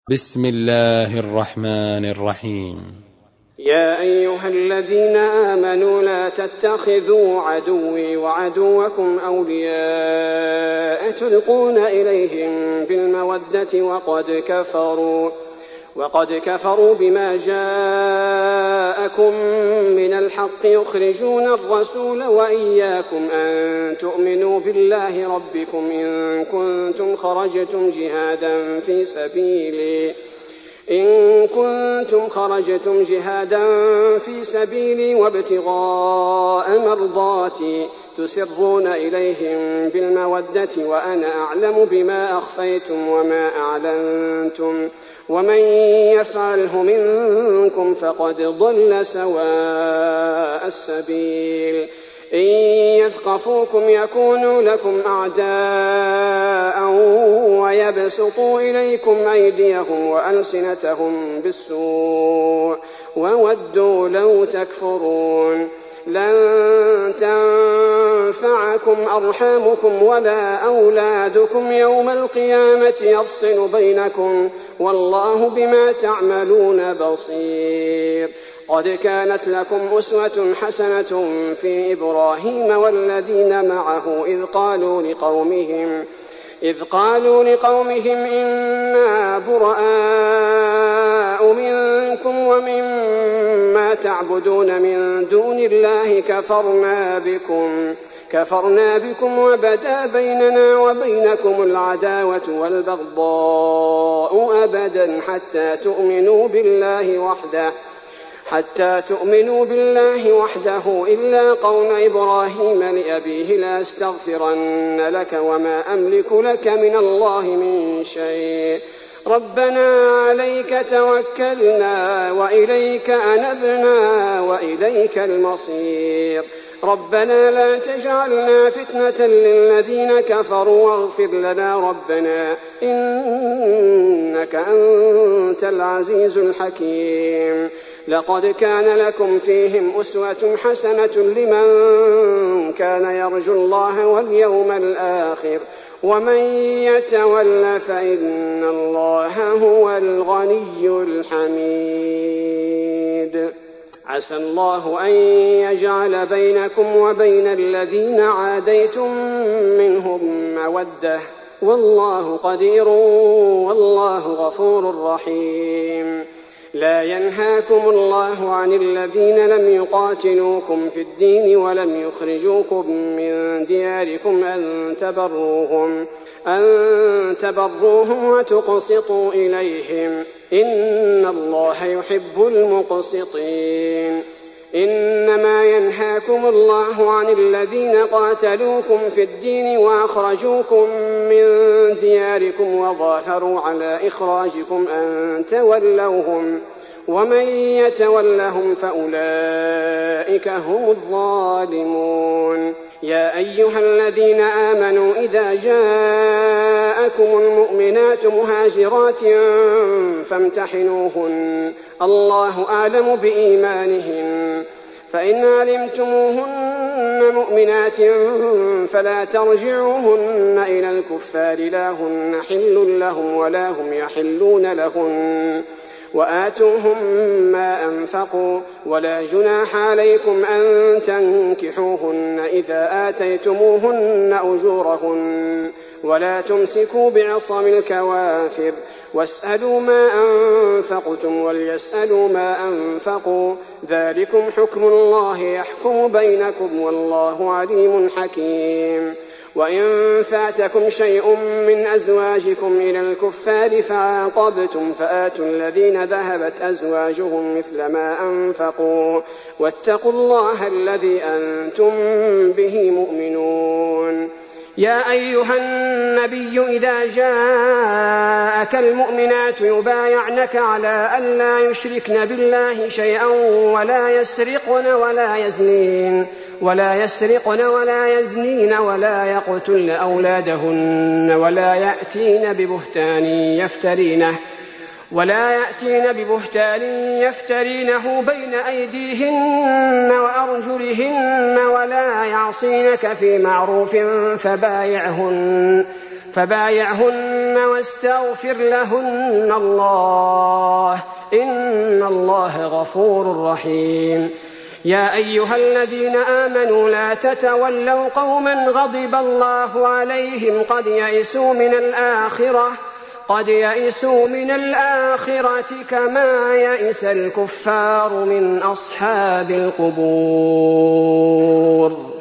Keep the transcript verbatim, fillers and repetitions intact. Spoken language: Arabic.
بسم الله الرحمن الرحيم. يا أيها الذين آمنوا لا تتخذوا عدوي وعدوكم أولياء تلقون إليهم بالمودة وقد كفروا وقد كفروا بما جاءكم من الحق يخرجون الرسول وإياكم أن تؤمنوا بالله ربكم إن كنتم خرجتم جهادا في سبيلي إن كنتم خرجتم جهادا في سبيلي وابتغاء مرضاتي تسرون إليهم بالمودة وأنا أعلم بما أخفيتم وما أعلنتم ومن يفعله منكم فقد ضل سواء السبيل إن يثقفوكم يكونوا لكم أعداء ويبسطوا إليكم أيديهم وألسنتهم بالسوء وودوا لو تكفرون لن تنفعكم أرحامكم ولا أولادكم يوم القيامة يفصل بينكم والله بما تعملون بصير. قد كانت لكم أسوة حسنة في إبراهيم والذين معه إذ قالوا لقومهم إذ قالوا لقومهم إنا براء منكم ومما تعبدون من دون الله كفرنا بكم كفرنا بكم وبدا بيننا وبينكم العداوة والبغضاء أبدا حتى تؤمنوا بالله وحده حتى تؤمنوا بالله وحده إلا قوم إبراهيم لأبيه لأستغفرن لك وما أملك لك من الله من شيء ربنا عليك توكلنا وإليك أنبنا وإليك المصير ربنا لا تجعلنا فتنة للذين كفروا واغفر لنا ربنا إنك أنت العزيز الحكيم. لقد كان لكم فيهم أسوة حسنة لمن كان يرجو الله واليوم الآخر ومن يتول فإن الله هو الغني الحميد. عسى الله أن يجعل بينكم وبين الذين عاديتم منهم مودة والله قدير والله غفور رحيم. لا ينهاكم الله عن الذين لم يقاتلوكم في الدين ولم يخرجوكم من دياركم أن تبروهم أن تبروهم وتقسطوا إليهم إن الله يحب المقسطين. إنما ينهاكم الله عن الذين قاتلوكم في الدين وأخرجوكم من دياركم وظاهروا على إخراجكم أن تولوهم ومن يتولهم فأولئك هم الظالمون. يا أيها الذين آمنوا إذا جاءكم المؤمنات مهاجرات فامتحنوهن الله أعلم بإيمانهن فإن علمتموهن مؤمنات فلا ترجعوهن إلى الكفار لا هن حل لهم ولا هم يحلون لهن وآتوهم ما أنفقوا ولا جناح عليكم أن تنكحوهن إذا آتيتموهن أجورهن ولا تمسكوا بعصم الكوافر واسألوا ما أنفقتم وليسألوا ما أنفقوا ذلكم حكم الله يحكم بينكم والله عليم حكيم. وإن فاتكم شيء من أزواجكم إلى الكفار فعاقبتم فآتوا الذين ذهبت أزواجهم مثل ما أنفقوا واتقوا الله الذي أنتم به مؤمنون. يا أيها النبي إذا جاءك المؤمنات يبايعنك على أن لا يشركن بالله شيئا ولا يسرقن ولا يزنين ولا يسرقن ولا يزنين ولا يقتلن أولادهن ولا يأتين ببهتان يفترينه ولا يأتين ببهتان يفترينه بين أيديهن وأرجلهن ولا يعصينك في معروف فبايعهن فبايعهن واستغفر لهن الله إن الله غفور رحيم. يا أيها الذين آمنوا لا تتولوا قوما غضب الله عليهم قد يئسوا من الآخرة قد يئسوا من الآخرة كما يئس الكفار من أصحاب القبور.